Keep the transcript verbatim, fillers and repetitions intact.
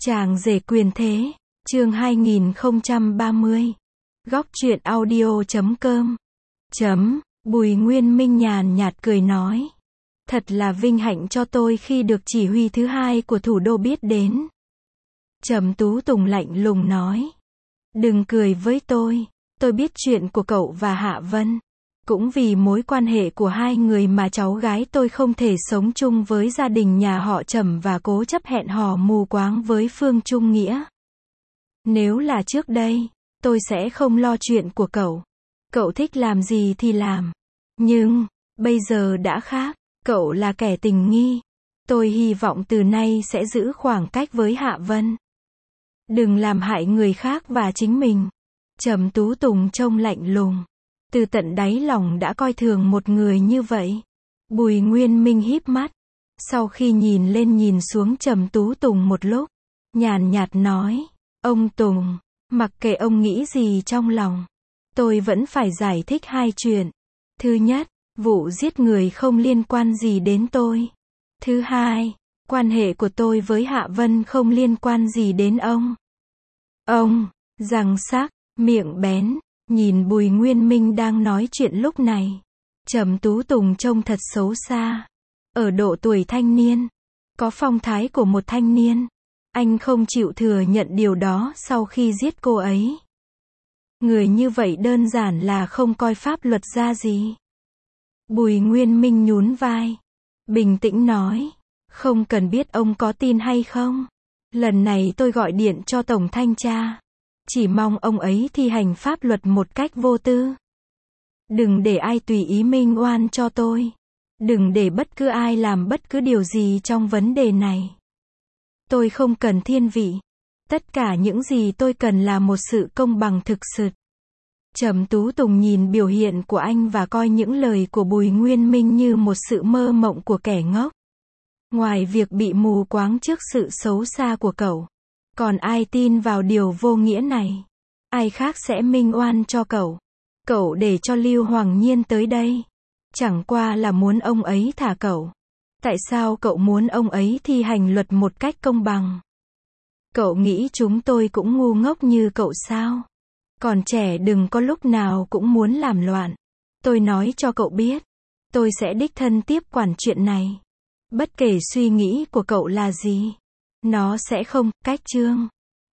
Chàng rể quyền thế, chương hai nghìn không trăm ba mươi. Góc truyện audio chấm com. Chấm, Bùi Nguyên Minh nhàn nhạt cười nói. Thật là vinh hạnh cho tôi khi được chỉ huy thứ hai của thủ đô biết đến. Trầm Tú Tùng lạnh lùng nói. Đừng cười với tôi, tôi biết chuyện của cậu và Hạ Vân. Cũng vì mối quan hệ của hai người mà cháu gái tôi không thể sống chung với gia đình nhà họ Trầm và cố chấp hẹn hò mù quáng với Phương Trung Nghĩa. Nếu là trước đây, tôi sẽ không lo chuyện của cậu. Cậu thích làm gì thì làm. Nhưng, bây giờ đã khác, cậu là kẻ tình nghi. Tôi hy vọng từ nay sẽ giữ khoảng cách với Hạ Vân. Đừng làm hại người khác và chính mình. Trầm Tú Tùng trông lạnh lùng. Từ tận đáy lòng đã coi thường một người như vậy. Bùi Nguyên Minh híp mắt. Sau khi nhìn lên nhìn xuống Trầm Tú Tùng một lúc, nhàn nhạt nói. Ông Tùng, mặc kệ ông nghĩ gì trong lòng, tôi vẫn phải giải thích hai chuyện. Thứ nhất, vụ giết người không liên quan gì đến tôi. Thứ hai, quan hệ của tôi với Hạ Vân không liên quan gì đến ông. Ông, răng sắc, miệng bén, nhìn Bùi Nguyên Minh đang nói chuyện lúc này. Trầm Tú Tùng trông thật xấu xa. Ở độ tuổi thanh niên, có phong thái của một thanh niên. Anh không chịu thừa nhận điều đó sau khi giết cô ấy. Người như vậy đơn giản là không coi pháp luật ra gì. Bùi Nguyên Minh nhún vai, bình tĩnh nói. Không cần biết ông có tin hay không. Lần này tôi gọi điện cho Tổng Thanh tra. Chỉ mong ông ấy thi hành pháp luật một cách vô tư. Đừng để ai tùy ý minh oan cho tôi. Đừng để bất cứ ai làm bất cứ điều gì trong vấn đề này. Tôi không cần thiên vị. Tất cả những gì tôi cần là một sự công bằng thực sự. Trầm Tú Tùng nhìn biểu hiện của anh và coi những lời của Bùi Nguyên Minh như một sự mơ mộng của kẻ ngốc. Ngoài việc bị mù quáng trước sự xấu xa của cậu, còn ai tin vào điều vô nghĩa này? Ai khác sẽ minh oan cho cậu? Cậu để cho Lưu Hoàng Nhiên tới đây, chẳng qua là muốn ông ấy thả cậu. Tại sao cậu muốn ông ấy thi hành luật một cách công bằng? Cậu nghĩ chúng tôi cũng ngu ngốc như cậu sao? Còn trẻ đừng có lúc nào cũng muốn làm loạn. Tôi nói cho cậu biết, tôi sẽ đích thân tiếp quản chuyện này. Bất kể suy nghĩ của cậu là gì, nó sẽ không cách chương.